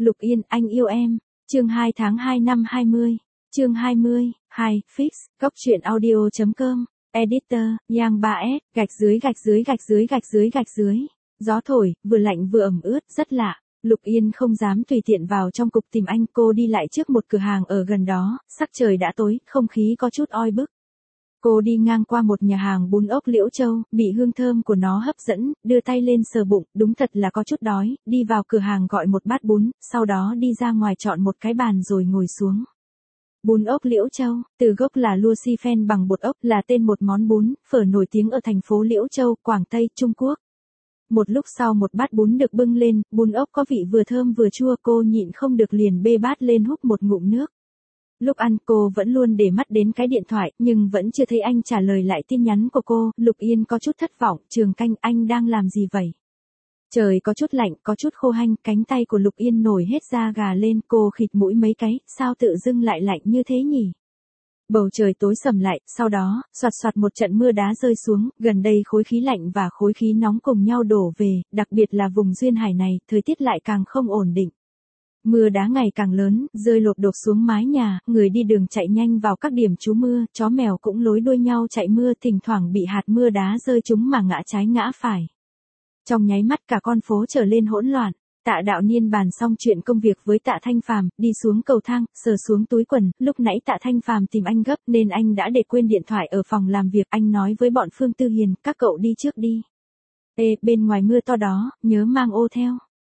Lục Yên, anh yêu em. Chương 2 tháng 2 năm 20. Chương 20. 2. Fix. Góc truyện audio.com. Editor. Yang 3S. Gạch dưới gạch dưới gạch dưới gạch dưới gạch dưới. Gió thổi, vừa lạnh vừa ẩm ướt, rất lạ. Lục Yên không dám tùy tiện vào trong cục tìm anh. Cô đi lại trước một cửa hàng ở gần đó. Sắc trời đã tối, không khí có chút oi bức. Cô đi ngang qua một nhà hàng bún ốc Liễu Châu, bị hương thơm của nó hấp dẫn, đưa tay lên sờ bụng, đúng thật là có chút đói, đi vào cửa hàng gọi một bát bún, sau đó đi ra ngoài chọn một cái bàn rồi ngồi xuống. Bún ốc Liễu Châu, từ gốc là Lucifen bằng bột ốc, là tên một món bún, phở nổi tiếng ở thành phố Liễu Châu, Quảng Tây, Trung Quốc. Một lúc sau một bát bún được bưng lên, bún ốc có vị vừa thơm vừa chua, cô nhịn không được liền bê bát lên húp một ngụm nước. Lúc ăn cô vẫn luôn để mắt đến cái điện thoại, nhưng vẫn chưa thấy anh trả lời lại tin nhắn của cô. Lục Yên có chút thất vọng. Trường Canh, anh đang làm gì vậy? Trời có chút lạnh, có chút khô hanh, cánh tay của Lục Yên nổi hết da gà lên. Cô khịt mũi mấy cái, sao tự dưng lại lạnh như thế nhỉ? Bầu trời tối sầm lại, sau đó, soạt soạt một trận mưa đá rơi xuống. Gần đây khối khí lạnh và khối khí nóng cùng nhau đổ về, đặc biệt là vùng duyên hải này, thời tiết lại càng không ổn định. Mưa đá ngày càng lớn, rơi lộp đột xuống mái nhà, người đi đường chạy nhanh vào các điểm trú mưa, chó mèo cũng lối đuôi nhau chạy mưa, thỉnh thoảng bị hạt mưa đá rơi chúng mà ngã trái ngã phải. Trong nháy mắt cả con phố trở lên hỗn loạn. Tạ Đạo Niên bàn xong chuyện công việc với Tạ Thanh Phàm, đi xuống cầu thang, sờ xuống túi quần, lúc nãy Tạ Thanh Phàm tìm anh gấp nên anh đã để quên điện thoại ở phòng làm việc. Anh nói với bọn Phương Tư Hiền, các cậu đi trước đi. Ê, bên ngoài mưa to đó, nhớ mang ô theo.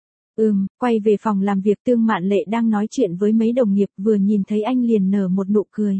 Quay về phòng làm việc, Tương Mạn Lệ đang nói chuyện với mấy đồng nghiệp, vừa nhìn thấy anh liền nở một nụ cười.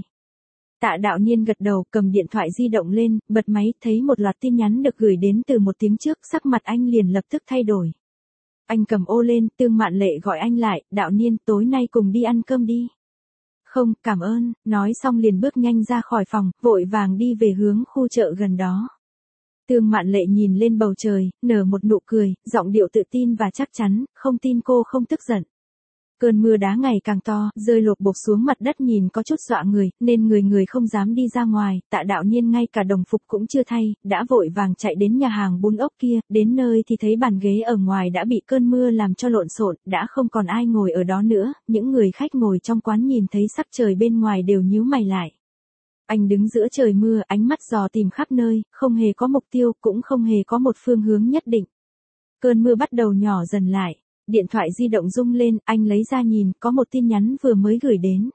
Tạ Đạo Niên gật đầu, cầm điện thoại di động lên, bật máy, thấy một loạt tin nhắn được gửi đến từ một tiếng trước, sắc mặt anh liền lập tức thay đổi. Anh cầm ô lên, Tương Mạn Lệ gọi anh lại, Đạo Niên, tối nay cùng đi ăn cơm đi. Không, cảm ơn, nói xong liền bước nhanh ra khỏi phòng, vội vàng đi về hướng khu chợ gần đó. Tương Mạn Lệ nhìn lên bầu trời, nở một nụ cười, giọng điệu tự tin và chắc chắn, không tin cô không tức giận. Cơn mưa đá ngày càng to, rơi lộp bộp xuống mặt đất nhìn có chút dọa người, nên người không dám đi ra ngoài. Tạ Đạo Niên ngay cả đồng phục cũng chưa thay, đã vội vàng chạy đến nhà hàng bún ốc kia, đến nơi thì thấy bàn ghế ở ngoài đã bị cơn mưa làm cho lộn xộn, đã không còn ai ngồi ở đó nữa, những người khách ngồi trong quán nhìn thấy sắc trời bên ngoài đều nhíu mày lại. Anh đứng giữa trời mưa, ánh mắt dò tìm khắp nơi, không hề có mục tiêu, cũng không hề có một phương hướng nhất định. Cơn mưa bắt đầu nhỏ dần lại, điện thoại di động rung lên, anh lấy ra nhìn, có một tin nhắn vừa mới gửi đến.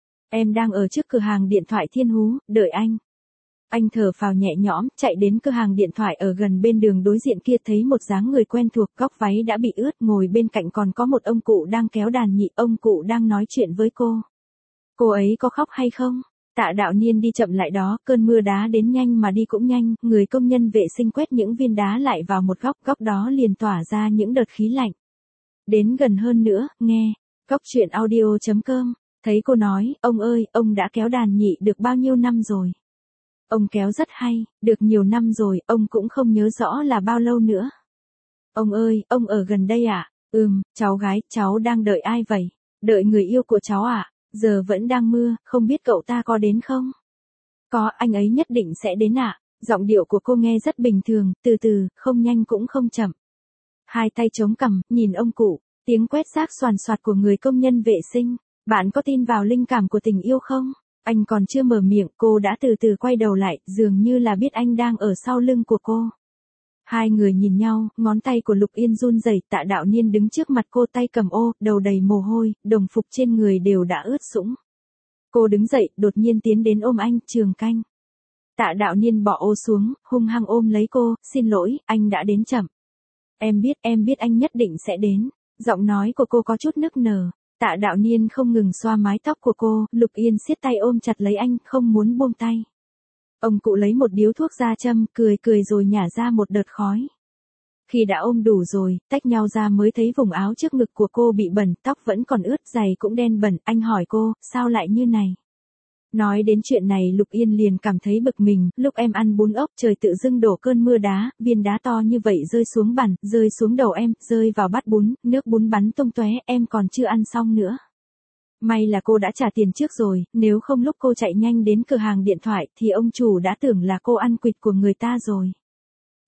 Em đang ở trước cửa hàng điện thoại Thiên Hú, đợi anh. Anh thở phào nhẹ nhõm, chạy đến cửa hàng điện thoại ở gần bên đường đối diện kia, thấy một dáng người quen thuộc, góc váy đã bị ướt, ngồi bên cạnh còn có một ông cụ đang kéo đàn nhị, ông cụ đang nói chuyện với cô. Cô ấy có khóc hay không? Tạ Đạo Niên đi chậm lại đó, cơn mưa đá đến nhanh mà đi cũng nhanh, người công nhân vệ sinh quét những viên đá lại vào một góc, góc đó liền tỏa ra những đợt khí lạnh. Đến gần hơn nữa, nghe, góc truyện audio.com, thấy cô nói, ông ơi, ông đã kéo đàn nhị được bao nhiêu năm rồi? Ông kéo rất hay, được nhiều năm rồi, ông cũng không nhớ rõ là bao lâu nữa. Ông ơi, ông ở gần đây à? Cháu gái, cháu đang đợi ai vậy? Đợi người yêu của cháu à? Giờ vẫn đang mưa, không biết cậu ta có đến không? Có, anh ấy nhất định sẽ đến ạ. Giọng điệu của cô nghe rất bình thường, từ từ, không nhanh cũng không chậm. Hai tay chống cằm, nhìn ông cụ, tiếng quét rác xoàn xoạt của người công nhân vệ sinh. Bạn có tin vào linh cảm của tình yêu không? Anh còn chưa mở miệng, cô đã từ từ quay đầu lại, dường như là biết anh đang ở sau lưng của cô. Hai người nhìn nhau, ngón tay của Lục Yên run rẩy. Tạ Đạo Niên đứng trước mặt cô, tay cầm ô, đầu đầy mồ hôi, đồng phục trên người đều đã ướt sũng. Cô đứng dậy, đột nhiên tiến đến ôm anh, Trường Canh. Tạ Đạo Niên bỏ ô xuống, hung hăng ôm lấy cô, xin lỗi, anh đã đến chậm. Em biết anh nhất định sẽ đến. Giọng nói của cô có chút nức nở. Tạ Đạo Niên không ngừng xoa mái tóc của cô, Lục Yên siết tay ôm chặt lấy anh, không muốn buông tay. Ông cụ lấy một điếu thuốc ra châm, cười rồi nhả ra một đợt khói. Khi đã ôm đủ rồi, tách nhau ra mới thấy vùng áo trước ngực của cô bị bẩn, tóc vẫn còn ướt, giày cũng đen bẩn. Anh hỏi cô, sao lại như này? Nói đến chuyện này Lục Yên liền cảm thấy bực mình, lúc em ăn bún ốc trời tự dưng đổ cơn mưa đá, viên đá to như vậy rơi xuống bàn, rơi xuống đầu em, rơi vào bát bún, nước bún bắn tung tóe, em còn chưa ăn xong nữa. May là cô đã trả tiền trước rồi, nếu không lúc cô chạy nhanh đến cửa hàng điện thoại thì ông chủ đã tưởng là cô ăn quỵt của người ta rồi.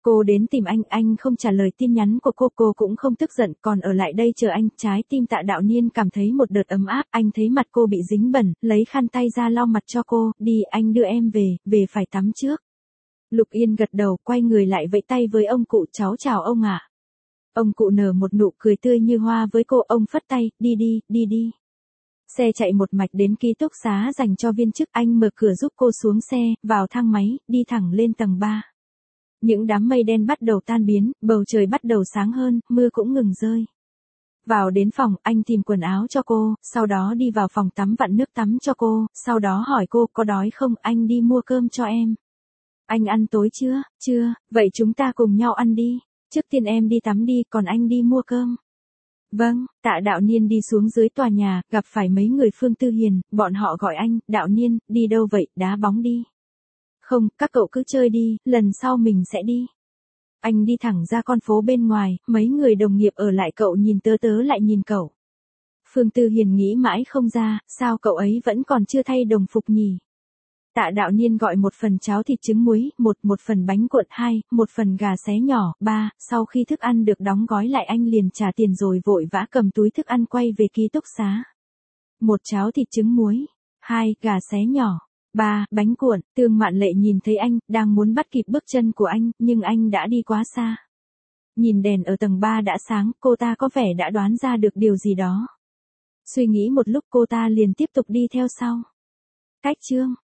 Cô đến tìm anh không trả lời tin nhắn của cô cũng không tức giận, còn ở lại đây chờ anh. Trái tim Tạ Đạo Niên cảm thấy một đợt ấm áp, anh thấy mặt cô bị dính bẩn, lấy khăn tay ra lau mặt cho cô, đi anh đưa em về phải tắm trước. Lục Yên gật đầu, quay người lại vẫy tay với ông cụ, cháu chào ông ạ. Ông cụ nở một nụ cười tươi như hoa với cô, ông phất tay, đi. Xe chạy một mạch đến ký túc xá dành cho viên chức, anh mở cửa giúp cô xuống xe, vào thang máy, đi thẳng lên tầng 3. Những đám mây đen bắt đầu tan biến, bầu trời bắt đầu sáng hơn, mưa cũng ngừng rơi. Vào đến phòng, anh tìm quần áo cho cô, sau đó đi vào phòng tắm vặn nước tắm cho cô, sau đó hỏi cô có đói không, anh đi mua cơm cho em. Anh ăn tối chưa, vậy chúng ta cùng nhau ăn đi. Trước tiên em đi tắm đi, còn anh đi mua cơm. Vâng, Tạ Đạo Niên đi xuống dưới tòa nhà, gặp phải mấy người Phương Tư Hiền, bọn họ gọi anh, Đạo Niên, đi đâu vậy, đá bóng đi. Không, các cậu cứ chơi đi, lần sau mình sẽ đi. Anh đi thẳng ra con phố bên ngoài, mấy người đồng nghiệp ở lại, cậu nhìn tớ lại nhìn cậu. Phương Tư Hiền nghĩ mãi không ra, sao cậu ấy vẫn còn chưa thay đồng phục nhỉ? Tạ Đạo Niên gọi một phần cháo thịt trứng muối, một phần bánh cuộn 2, một phần gà xé nhỏ 3, sau khi thức ăn được đóng gói lại anh liền trả tiền rồi vội vã cầm túi thức ăn quay về ký túc xá. 1 cháo thịt trứng muối, 2 gà xé nhỏ, 3 bánh cuộn. Tương Mạn Lệ nhìn thấy anh, đang muốn bắt kịp bước chân của anh, nhưng anh đã đi quá xa. Nhìn đèn ở tầng 3 đã sáng, cô ta có vẻ đã đoán ra được điều gì đó. Suy nghĩ một lúc cô ta liền tiếp tục đi theo sau. Cách chương